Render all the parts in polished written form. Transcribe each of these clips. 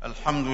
الحمد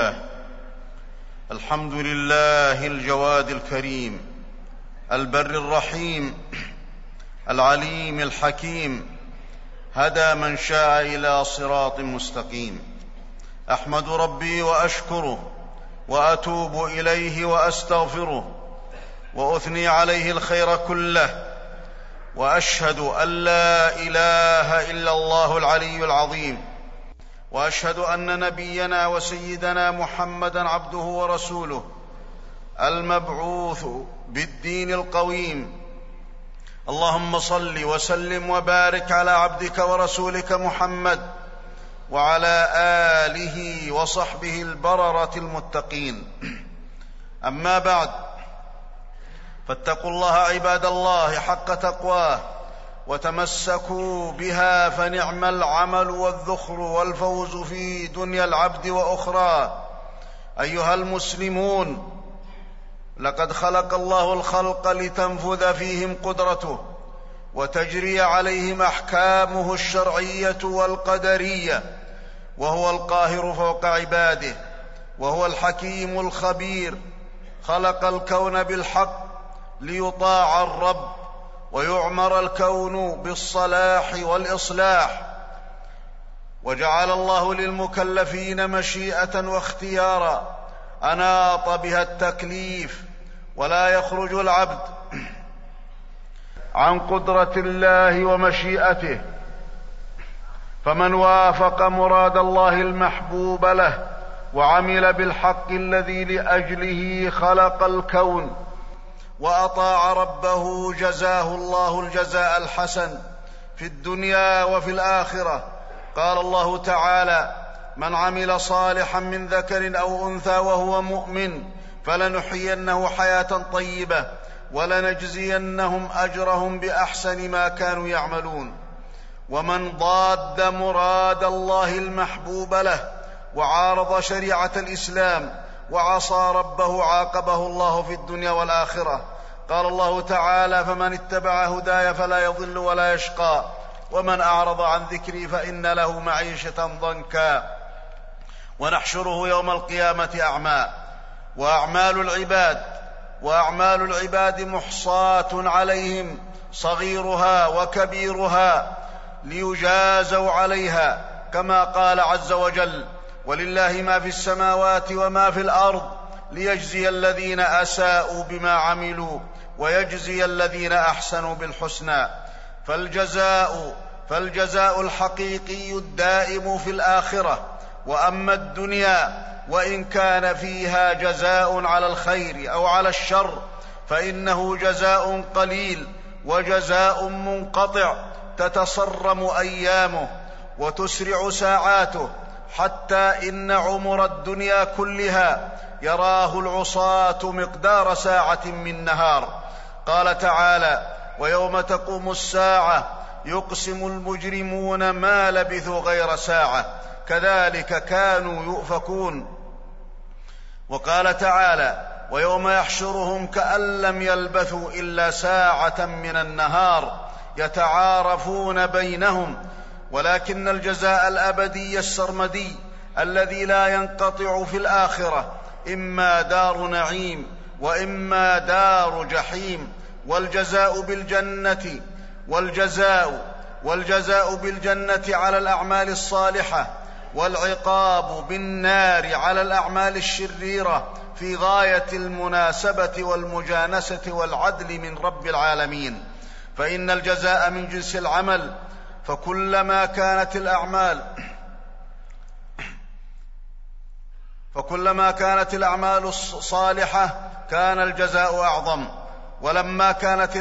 لله الجواد الكريم البر الرحيم العليم الحكيم، هدى من شاء إلى صراط مستقيم. أحمد ربي وأشكره وأتوب إليه وأستغفره وأثني عليه الخير كله، وأشهد أن لا إله إلا الله العلي العظيم، وأشهد أن نبينا وسيدنا محمدًا عبده ورسوله المبعوث بالدين القويم. اللهم صل وسلم وبارك على عبدك ورسولك محمد وعلى آله وصحبه البررة المتقين. أما بعد، فاتقوا الله عباد الله حق تقواه، وتمسكوا بها فنعم العمل والذخر والفوز في دنيا العبد وأخرى. أيها المسلمون، لقد خلق الله الخلق لتنفذ فيهم قدرته وتجري عليهم أحكامه الشرعية والقدرية، وهو القاهر فوق عباده، وهو الحكيم الخبير. خلق الكون بالحق ليطاع الرب، ويعمر الكون بالصلاح والإصلاح. وجعل الله للمكلفين مشيئة واختيارا أناط بها التكليف، ولا يخرج العبد عن قدرة الله ومشيئته. فمن وافق مراد الله المحبوب له وعمل بالحق الذي لأجله خلق الكون وأطاع ربه، جزاه الله الجزاء الحسن في الدنيا وفي الآخرة. قال الله تعالى: من عمل صالحا من ذكر أو أنثى وهو مؤمن فلنحيينه حياة طيبة ولنجزينهم أجرهم بأحسن ما كانوا يعملون. ومن ضاد مراد الله المحبوب له وعارض شريعة الإسلام وعصى ربه عاقبه الله في الدنيا والآخرة. قال الله تعالى: فمن اتبع هداي فلا يضل ولا يشقى، ومن أعرض عن ذكري فإن له معيشة ضنكا ونحشره يوم القيامة أعمى. وأعمال العباد محصاة عليهم صغيرها وكبيرها ليجازوا عليها، كما قال عز وجل: ولله ما في السماوات وما في الأرض ليجزي الذين أساءوا بما عملوا ويجزي الذين أحسنوا بالحسنى. فالجزاء الحقيقي الدائم في الآخرة. وأما الدنيا وإن كان فيها جزاء على الخير أو على الشر فإنه جزاء قليل وجزاء منقطع، تتصرم أيامه وتسرع ساعاته، حتى إن عمر الدنيا كلها يراه العصاة مقدار ساعة من نهار. قال تعالى: ويوم تقوم الساعة يقسم المجرمون ما لبثوا غير ساعة كذلك كانوا يؤفكون. وقال تعالى: ويوم يحشرهم كأن لم يلبثوا إلا ساعة من النهار يتعارفون بينهم. ولكن الجزاء الأبدي السرمدي الذي لا ينقطع في الآخرة إما دار نعيم وإما دار جحيم. والجزاء بالجنة على الأعمال الصالحة، والعقاب بالنار على الأعمال الشريرة، في غاية المناسبة والمجانسة والعدل من رب العالمين. فإن الجزاء من جنس العمل، فكلما كانت الأعمال الصالحة كان الجزاء أعظم. ولما كانت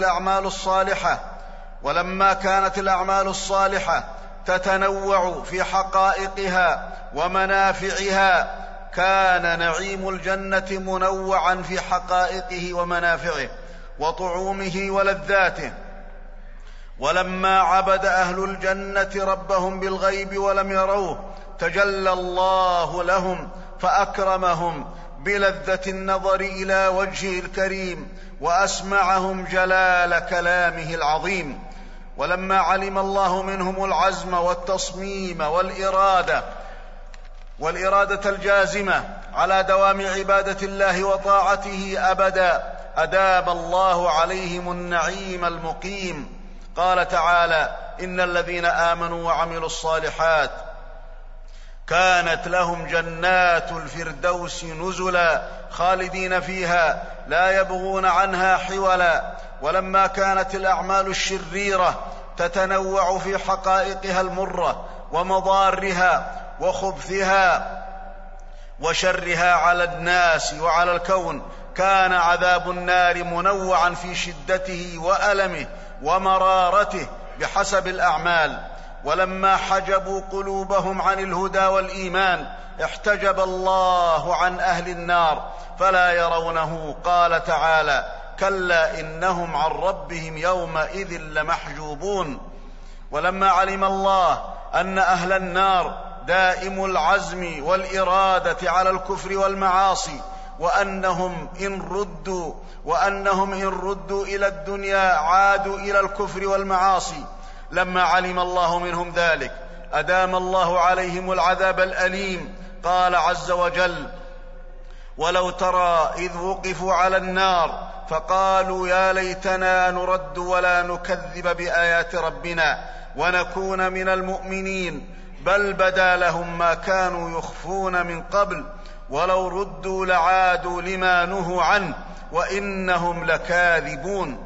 الأعمال الصالحة تتنوع في حقائقها ومنافعها، كان نعيم الجنة منوعا في حقائقه ومنافعه وطعومه ولذاته. ولما عبد أهل الجنة ربهم بالغيب ولم يروه تجلى الله لهم فأكرمهم بلذة النظر إلى وجهه الكريم وأسمعهم جلال كلامه العظيم. ولما علم الله منهم العزم والتصميم والإرادة والإرادة الجازمة على دوام عبادة الله وطاعته أبدا، أدام الله عليهم النعيم المقيم. قال تعالى: إن الذين آمنوا وعملوا الصالحات كانت لهم جنات الفردوس نزلا خالدين فيها لا يبغون عنها حولا. ولما كانت الأعمال الشريرة تتنوع في حقائقها المرة ومضارها وخبثها وشرها على الناس وعلى الكون، كان عذاب النار منوعا في شدته وألمه ومرارته بحسب الأعمال. ولما حجبوا قلوبهم عن الهدى والإيمان احتجب الله عن أهل النار فلا يرونه. قال تعالى: كلا إنهم عن ربهم يومئذ لمحجوبون. ولما علم الله أن أهل النار دائم العزم والإرادة على الكفر والمعاصي، وأنهم إن ردوا إلى الدنيا عادوا إلى الكفر والمعاصي، لما علم الله منهم ذلك أدام الله عليهم العذاب الأليم. قال عز وجل: ولو ترى إذ وقفوا على النار فقالوا يا ليتنا نرد ولا نكذب بآيات ربنا ونكون من المؤمنين، بل بدا لهم ما كانوا يخفون من قبل ولو ردوا لعادوا لما نهوا عنه وإنهم لكاذبون.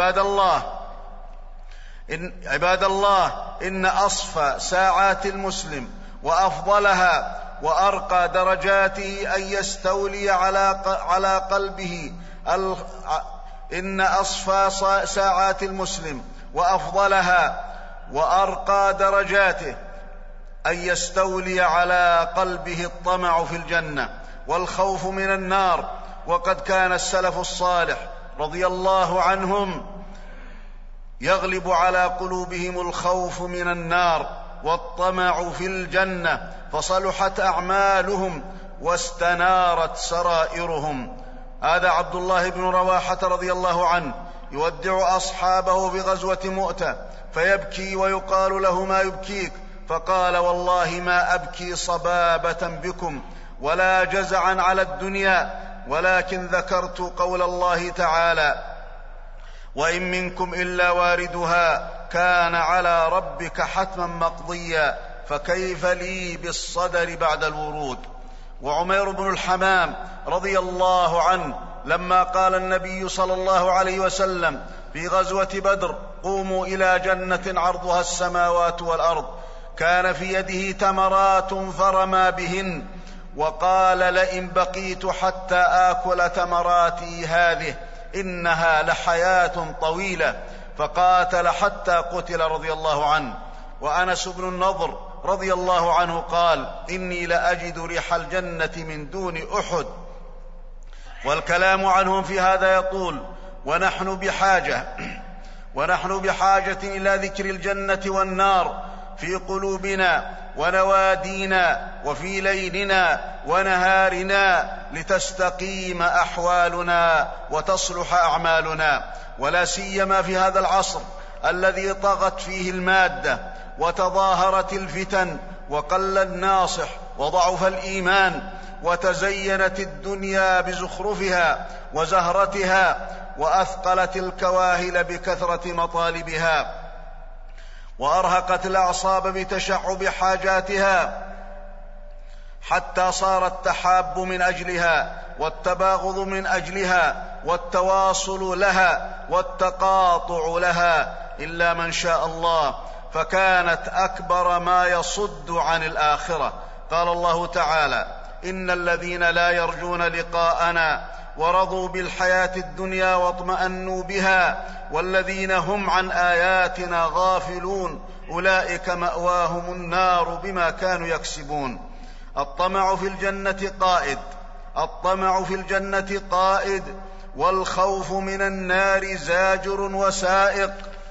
عباد الله، إن أصفى ساعات المسلم وأفضلها وأرقى درجاته أن يستولي على قلبه إن أصفى ساعات المسلم وأفضلها وأرقى درجاته أن يستولي على قلبه الطمع في الجنة والخوف من النار. وقد كان السلف الصالح رضي الله عنهم يغلب على قلوبهم الخوف من النار والطمع في الجنة، فصلحت أعمالهم واستنارت سرائرهم. هذا عبد الله بن رواحة رضي الله عنه يودع أصحابه في غزوة مؤتة فيبكي ويقال له: ما يبكيك؟ فقال: والله ما أبكي صبابة بكم ولا جزعا على الدنيا، ولكن ذكرت قول الله تعالى: وإن منكم إلا واردها كان على ربك حتما مقضيا، فكيف لي بالصدر بعد الورود. وعمير بن الحمام رضي الله عنه لما قال النبي صلى الله عليه وسلم في غزوة بدر: قوموا إلى جنة عرضها السماوات والأرض، كان في يده تمرات فرمى بهن وقال: لئن بقيت حتى آكل تمراتي هذه إنها لحياة طويلة، فقاتل حتى قتل رضي الله عنه. وأنس بن النضر رضي الله عنه قال: إني لأجد ريح الجنة من دون أحد. والكلام عنهم في هذا يطول، ونحن بحاجة إلى ذكر الجنة والنار في قلوبنا ونوادينا وفي ليلنا ونهارنا لتستقيم أحوالنا وتصلح أعمالنا، ولا سيما في هذا العصر الذي طغت فيه المادة وتظاهرت الفتن وقل الناصح وضعف الإيمان وتزينت الدنيا بزخرفها وزهرتها وأثقلت الكواهل بكثرة مطالبها وأرهقت الأعصاب بتشعب حاجاتها، حتى صار التحاب من أجلها والتباغض من أجلها والتواصل لها والتقاطع لها، إلا من شاء الله، فكانت أكبر ما يصد عن الآخرة. قال الله تعالى: إن الذين لا يرجون لقاءنا ورضوا بالحياة الدنيا واطمأنوا بها والذين هم عن آياتنا غافلون أولئك مأواهم النار بما كانوا يكسبون. الطمع في الجنة قائد، والخوف من النار زاجر وسائق.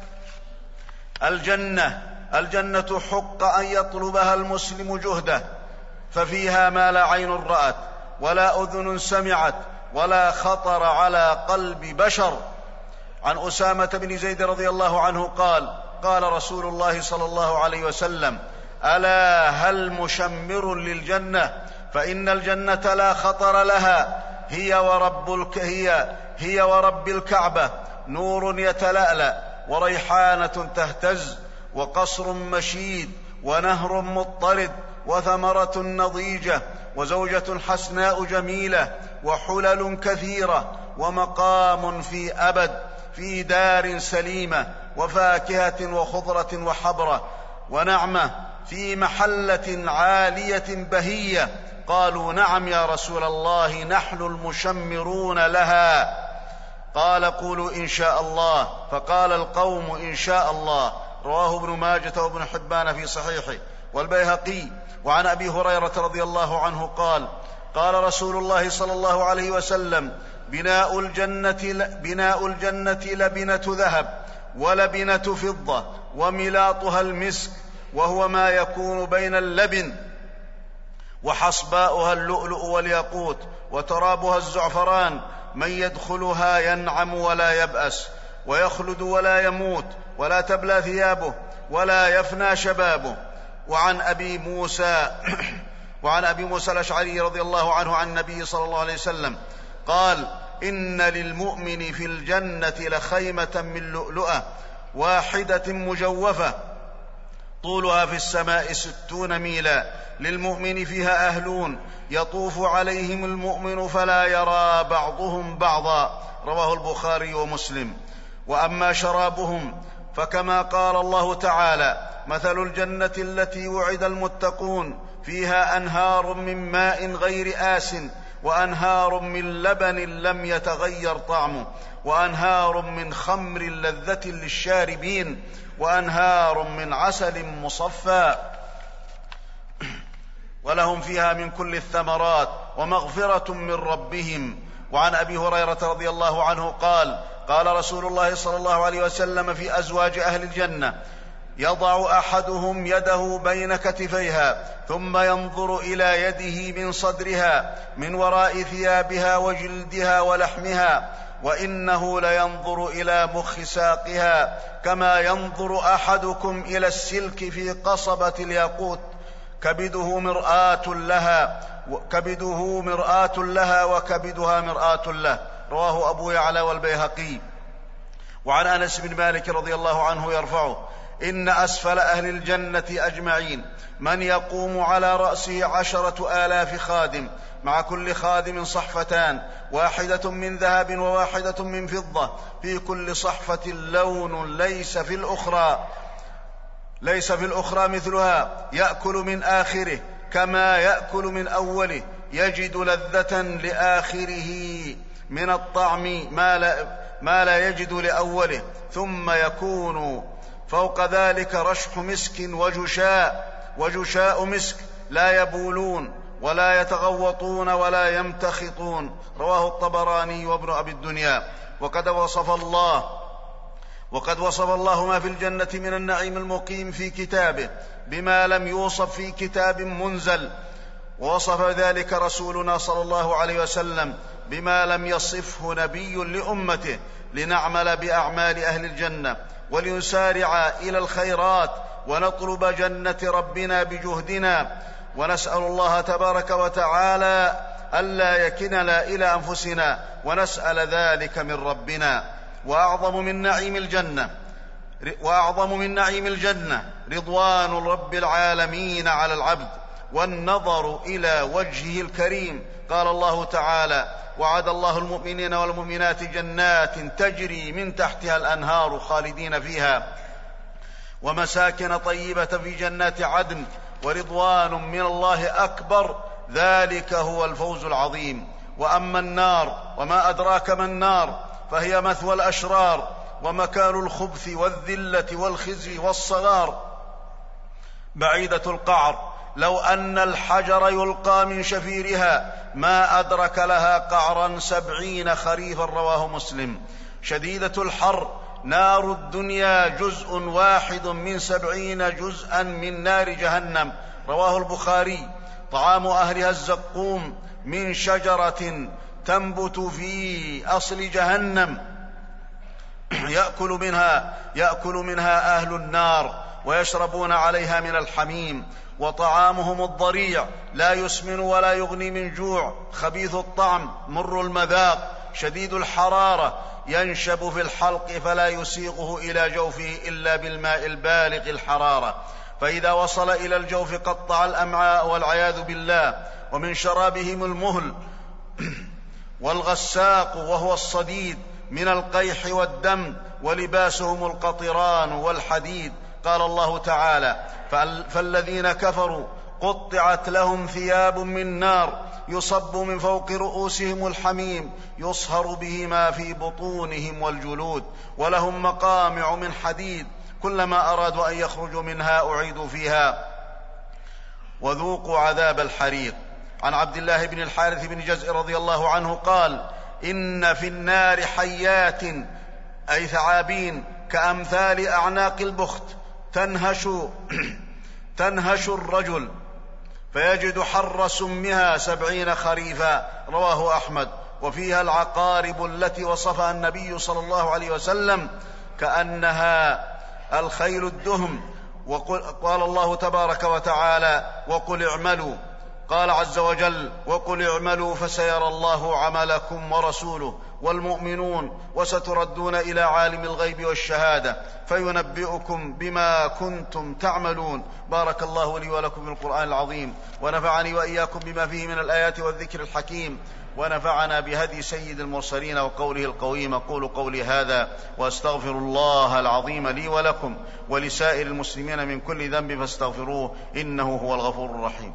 الجنة حق أن يطلبها المسلم جهده، ففيها ما لا عين رأت ولا أذن سمعت ولا خطر على قلب بشر. عن أسامة بن زيد رضي الله عنه قال: قال رسول الله صلى الله عليه وسلم: ألا هل مشمر للجنة؟ فإن الجنة لا خطر لها، هي ورب الكعبة نور يتلألأ، وريحانة تهتز، وقصر مشيد، ونهر مضطرد، وثمرة نضيجة، وزوجة حسناء جميلة، وحلل كثيرة، ومقام في أبد في دار سليمة، وفاكهة وخضرة وحبرة، ونعمة في محلة عالية بهية. قالوا: نعم يا رسول الله، نحن المشمرون لها. قال: قولوا إن شاء الله. فقال القوم: إن شاء الله. رواه ابن ماجة وابن حبان في صحيحه والبيهقي. وعن أبي هريرة رضي الله عنه قال: قال رسول الله صلى الله عليه وسلم: بناء الجنة لبنة ذهب ولبنة فضة، وملاطها المسك، وهو ما يكون بين اللبن، وحصباؤها اللؤلؤ والياقوت، وترابها الزعفران. من يدخلها ينعم ولا يبأس، ويخلد ولا يموت، ولا تبلى ثيابه، ولا يفنى شبابه. وعن أبي موسى الأشعري رضي الله عنه عن النبي صلى الله عليه وسلم قال: إن للمؤمن في الجنة لخيمة من لؤلؤة واحدة مجوفة، طولها في السماء 60 ميلا، للمؤمن فيها أهلون، يطوف عليهم المؤمن فلا يرى بعضهم بعضا. رواه البخاري ومسلم. وأما شرابهم فكما قال الله تعالى: مثل الجنة التي وعد المتقون فيها أنهار من ماء غير آسٍ، وأنهار من لبن لم يتغير طعمه، وأنهار من خمر لذة للشاربين، وأنهار من عسل مصفى، ولهم فيها من كل الثمرات، ومغفرة من ربهم. وعن أبي هريرة رضي الله عنه قال: قال رسول الله صلى الله عليه وسلم في أزواج أهل الجنة: يضع أحدهم يده بين كتفيها، ثم ينظر إلى يده من صدرها، من وراء ثيابها وجلدها ولحمها، وإنه لينظر إلى مخ ساقها، كما ينظر أحدكم إلى السلك في قصبة الياقوت، كبده مرآة لها وكبدها مرآة له. رواه أبو يعلى والبيهقي. وعن أنس بن مالك رضي الله عنه يرفعه: إن أسفل أهل الجنة أجمعين من يقوم على رأسه 10,000 خادم، مع كل خادم صحفتان، واحدة من ذهب وواحدة من فضة، في كل صحفة لون ليس في الأخرى مثلها، يأكل من آخره كما يأكل من أوله، يجد لذة لآخره من الطعم ما لا يجد لأوله، ثم يكون فوق ذلك رشح مسك وجشاء مسك، لا يبولون ولا يتغوطون ولا يمتخطون. رواه الطبراني وابن أبي الدنيا. وقد وصف الله ما في الجنة من النعيم المقيم في كتابه بما لم يوصف في كتاب منزل، ووصف ذلك رسولنا صلى الله عليه وسلم بما لم يصفه نبي لأمته، لنعمل بأعمال أهل الجنة، ولنسارع إلى الخيرات، ونطلب جنة ربنا بجهدنا، ونسأل الله تبارك وتعالى ألا يكلنا إلى أنفسنا، ونسأل ذلك من ربنا. وأعظم من نعيم الجنة رضوان رب العالمين على العبد، والنظر إلى وجهه الكريم. قال الله تعالى: وعد الله المؤمنين والمؤمنات جنات تجري من تحتها الأنهار خالدين فيها، ومساكن طيبة في جنات عدن، ورضوان من الله أكبر، ذلك هو الفوز العظيم. وأما النار وما أدراك ما النار، فهي مثوى الأشرار، ومكان الخبث والذلة والخزي والصغار، بعيدة القعر، لو أن الحجر يلقى من شفيرها ما أدرك لها قعرا 70 خريفا. رواه مسلم. شديدة الحر، نار الدنيا جزء واحد من 70 جزءا من نار جهنم. رواه البخاري. طعام أهلها الزقوم، من شجرة تنبت في أصل جهنم، يأكل منها أهل النار، ويشربون عليها من الحميم. وطعامهم الضريع لا يسمن ولا يغني من جوع، خبيث الطعم مر المذاق شديد الحرارة، ينشب في الحلق فلا يسيغه إلى جوفه إلا بالماء البالغ الحرارة، فإذا وصل إلى الجوف قطع الأمعاء والعياذ بالله. ومن شرابهم المهل والغساق وهو الصديد من القيح والدم، ولباسهم القطران والحديد. قال الله تعالى: فالذين كفروا قطعت لهم ثياب من نار يصب من فوق رؤوسهم الحميم يصهر به ما في بطونهم والجلود، ولهم مقامع من حديد كلما أرادوا أن يخرجوا منها أعيدوا فيها وذوقوا عذاب الحريق. عن عبد الله بن الحارث بن جزء رضي الله عنه قال: إن في النار حيات، أي ثعابين كأمثال أعناق البخت، تنهش الرجل فيجد حر سمها 70 خريفا. رواه أحمد. وفيها العقارب التي وصفها النبي صلى الله عليه وسلم كأنها الخيل الدهم. قال الله تبارك وتعالى: وقل اعملوا. قال عز وجل: وقل اعملوا فسيرى الله عملكم ورسوله والمؤمنون وستردون إلى عالم الغيب والشهادة فينبئكم بما كنتم تعملون. بارك الله لي ولكم بالقرآن العظيم، ونفعني وإياكم بما فيه من الآيات والذكر الحكيم، ونفعنا بهدي سيد المرسلين وقوله القويم. أقول قولي هذا وأستغفر الله العظيم لي ولكم ولسائر المسلمين من كل ذنب فاستغفروه إنه هو الغفور الرحيم.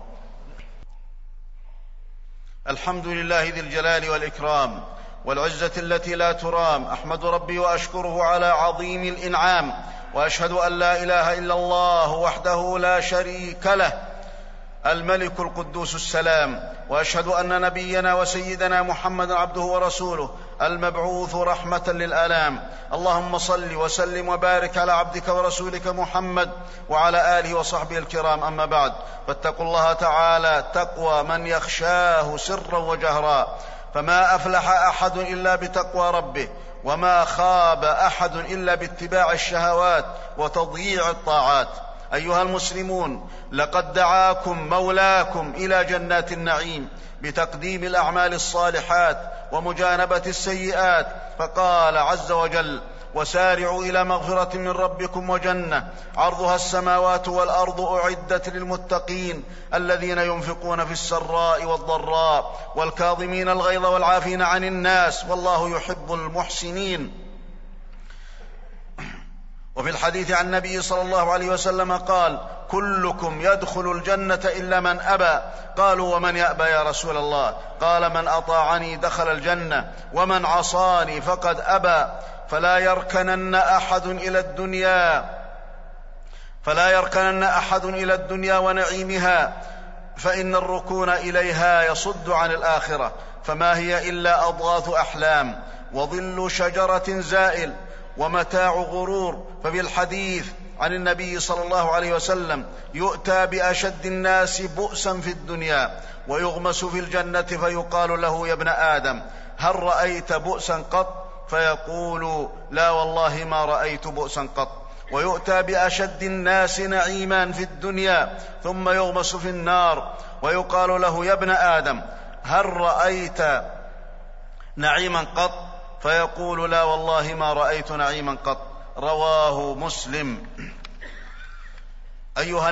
الحمد لله ذي الجلال والإكرام والعزة التي لا ترام، أحمد ربي وأشكره على عظيم الإنعام، وأشهد أن لا إله إلا الله وحده لا شريك له الملك القدوس السلام، وأشهد أن نبينا وسيدنا محمد عبده ورسوله المبعوث رحمة للآلام. اللهم صل وسلم وبارك على عبدك ورسولك محمد وعلى آله وصحبه الكرام. أما بعد، فاتقوا الله تعالى تقوى من يخشاه سرا وجهرا، فما أفلح أحد إلا بتقوى ربه، وما خاب أحد إلا باتباع الشهوات وتضييع الطاعات. أيها المسلمون، لقد دعاكم مولاكم إلى جنات النعيم بتقديم الأعمال الصالحات ومجانبة السيئات، فقال عز وجل: وسارعوا إلى مغفرة من ربكم وجنة عرضها السماوات والأرض أعدت للمتقين الذين ينفقون في السراء والضراء والكاظمين الغيظ والعافين عن الناس والله يحب المحسنين. وفي الحديث عن النبي صلى الله عليه وسلم قال: كلكم يدخل الجنة إلا من أبى. قالوا: ومن يأبى يا رسول الله؟ قال: من أطاعني دخل الجنة ومن عصاني فقد أبى. فلا يركنن أحد إلى الدنيا ونعيمها، فإن الركون إليها يصد عن الآخرة، فما هي إلا أضغاث أحلام وظل شجرة زائل ومتاع غرور. ففي الحديث عن النبي صلى الله عليه وسلم: يؤتى بأشد الناس بؤسا في الدنيا ويغمس في الجنة فيقال له: يا ابن آدم هل رأيت بؤسا قط؟ فيقول: لا والله ما رأيت بؤسا قط. ويؤتى بأشد الناس نعيما في الدنيا ثم يغمس في النار ويقال له: يا ابن آدم هل رأيت نعيما قط؟ فيقول: لا والله ما رأيت نعيما قط. رواه مسلم. أيها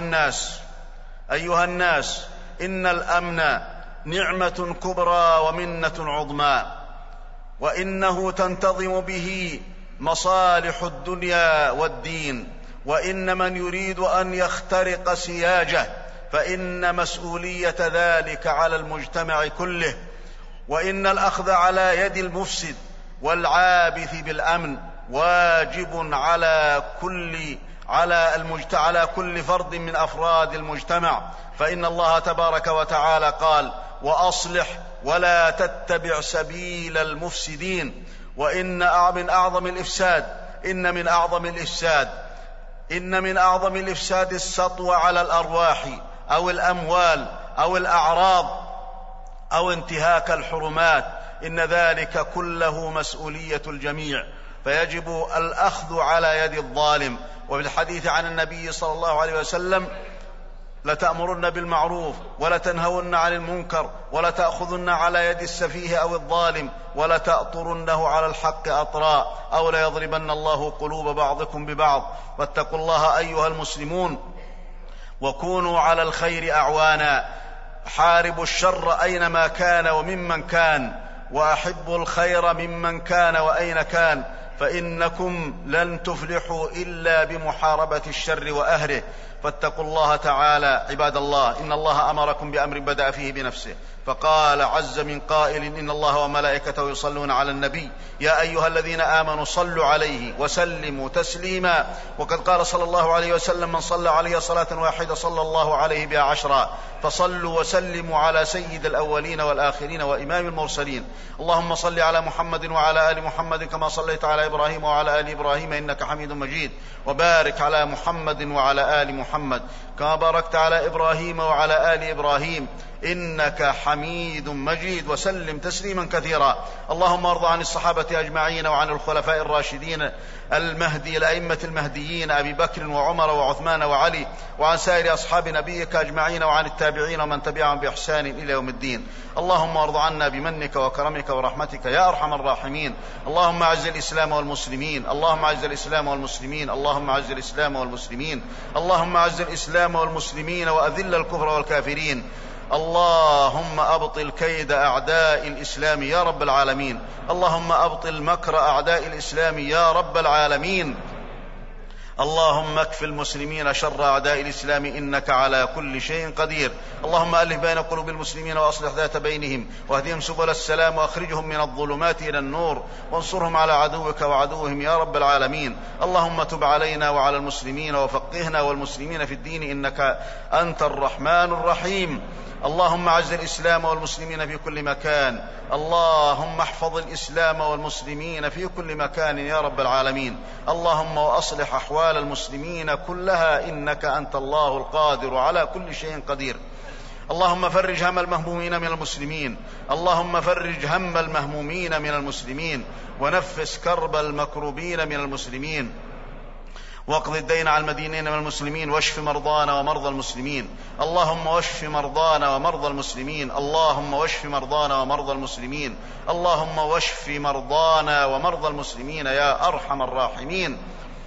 الناس، إن الأمن نعمة كبرى ومنة عظمى، وإنه تنتظم به مصالح الدنيا والدين، وإن من يريد أن يخترق سياجه فإن مسؤولية ذلك على المجتمع كله، وإن الأخذ على يد المفسد والعابث بالأمن واجب على كل فرد من أفراد المجتمع. فإن الله تبارك وتعالى قال: وأصلح ولا تتبع سبيل المفسدين. وإن من أعظم الإفساد السطو على الأرواح أو الأموال أو الأعراض أو انتهاك الحرمات، إن ذلك كله مسؤولية الجميع. فيجب الأخذ على يد الظالم. وفي الحديث عن النبي صلى الله عليه وسلم: لتأمرن بالمعروف ولتنهون عن المنكر ولتأخذن على يد السفيه أو الظالم ولتأطرنه على الحق أطراء أو ليضربن الله قلوب بعضكم ببعض. واتقوا الله أيها المسلمون وكونوا على الخير أعوانا. حاربوا الشر أينما كان وممن كان، وأحبوا الخير ممن كان وأين كان، فإنكم لن تفلحوا إلا بمحاربة الشر وأهله. فاتقوا الله تعالى. عباد الله، إن الله أمركم بأمر بدأ فيه بنفسه، فقال عز من قائل: إن الله وملائكته يصلون على النبي يا أيها الذين آمنوا صلوا عليه وسلموا تسليما. وقد قال صلى الله عليه وسلم: من صلى عليه صلاة واحدة صلى الله عليه بها 10. فصلوا وسلموا على سيد الأولين والآخرين وإمام المرسلين. اللهم صل على محمد وعلى آل محمد كما صليت على إبراهيم وعلى آل إبراهيم إنك حميد مجيد، وبارك على محمد وعلى آل محمد كما باركت على إبراهيم وعلى آل إبراهيم إنك حميد مجيد، وسلم تسليما كثيرا. اللهم ارض عن الصحابة أجمعين وعن الخلفاء الراشدين الأئمة المهديين أبي بكر وعمر وعثمان وعلي، وعن سائر أصحاب نبيك أجمعين، وعن التابعين ومن تبعهم بإحسان إلى يوم الدين. اللهم ارض عنا بمنك وكرمك ورحمتك يا أرحم الراحمين. اللهم أعز الإسلام والمسلمين، اللهم أعز الإسلام والمسلمين، اللهم أعز الإسلام والمسلمين، اللهم أعز الإسلام والمسلمين وأذل الكفر والكافرين. اللهم أبطل كيد أعداء الإسلام يا رب العالمين. اللهم أبطل مكر أعداء الإسلام يا رب العالمين. اللهم اكف المسلمين شر أعداء الإسلام إنك على كل شيء قدير. اللهم ألف بين قلوب المسلمين وأصلح ذات بينهم واهدهم سبل السلام وأخرجهم من الظلمات إلى النور وانصرهم على عدوك وعدوهم يا رب العالمين. اللهم تب علينا وعلى المسلمين وفقهنا والمسلمين في الدين إنك أنت الرحمن الرحيم. اللهم أعز الإسلام والمسلمين في كل مكان. اللهم احفظ الإسلام والمسلمين في كل مكان يا رب العالمين. اللهم وأصلح أحوال المسلمين كلها إنك أنت الله القادر على كل شيء قدير. اللهم فرج هم المهمومين من المسلمين، اللهم فرج هم المهمومين من المسلمين، ونفس كرب المكروبين من المسلمين، واقض الدين على المدينين من المسلمين، واشف مرضانا ومرضى المسلمين. اللهم واشف مرضانا ومرضى المسلمين، اللهم واشف مرضانا ومرضى المسلمين، اللهم واشف مرضانا ومرضى المسلمين يا أرحم الراحمين.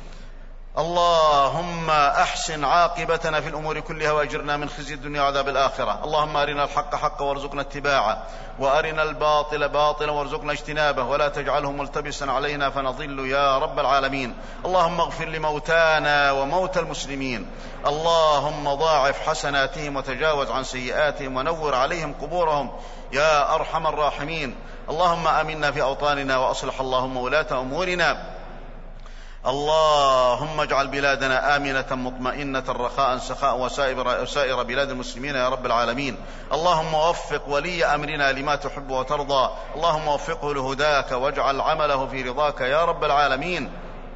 اللهم أحسن عاقبتنا في الأمور كلها وأجرنا من خزي الدنيا وعذاب الآخرة. اللهم أرنا الحق حقا وارزقنا اتباعه، وأرنا الباطل باطلا وارزقنا اجتنابه، ولا تجعله ملتبسا علينا فنضل يا رب العالمين. اللهم اغفر لموتانا وموتى المسلمين، اللهم ضاعف حسناتهم وتجاوز عن سيئاتهم ونور عليهم قبورهم يا أرحم الراحمين. اللهم آمنا في أوطاننا وأصلح اللهم ولاة أمورنا. اللهم اجعل بلادنا آمنة مطمئنة رخاء سخاء وسائر بلاد المسلمين يا رب العالمين. اللهم وفق ولي أمرنا لما تحب وترضى، اللهم وفقه لهداك واجعل عمله في رضاك يا رب العالمين.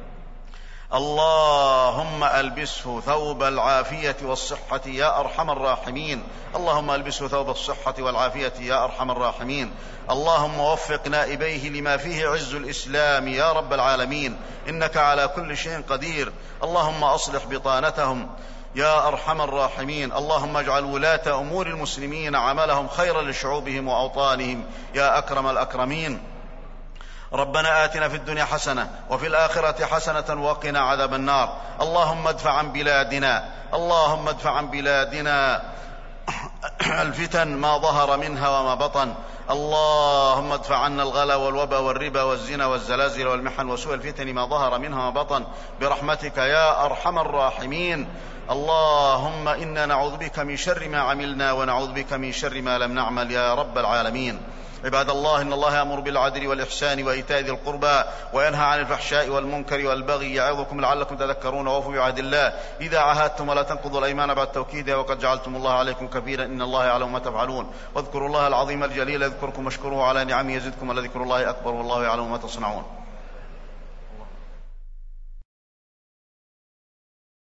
اللهم ألبسه ثوب العافية والصحة يا أرحم الراحمين. اللهم ألبسه ثوب الصحة والعافية يا أرحم الراحمين. اللهم وفق نائبيه لما فيه عز الإسلام يا رب العالمين إنك على كل شيء قدير. اللهم أصلح بطانتهم يا أرحم الراحمين. اللهم اجعل ولاة أمور المسلمين عملهم خيرا لشعوبهم وأوطانهم يا أكرم الأكرمين. ربنا آتنا في الدنيا حسنة وفي الآخرة حسنة وقنا عذاب النار. اللهم ادفع عن بلادنا الفتن ما ظهر منها وما بطن. اللهم ادفع عنا الغلا والوبا والربا والزنا والزلازل والمحن وسوء الفتن ما ظهر منها وما بطن برحمتك يا أرحم الراحمين. اللهم إنا نعوذ بك من شر ما عملنا ونعوذ بك من شر ما لم نعمل يا رب العالمين. عباد الله، إن الله يأمر بالعدل والإحسان وإيتاء ذي القربى وينهى عن الفحشاء والمنكر والبغي يعظكم لعلكم تذكرون. وأوفوا بعهد الله إذا عاهدتم ولا تنقضوا الأيمان بعد توكيدها وقد جعلتم الله عليكم كفيلا إن الله يعلم ما تفعلون. واذكروا الله العظيم الجليل يذكركم واشكروه على نعمه يزدكم ولذكر الله أكبر والله يعلم ما تصنعون.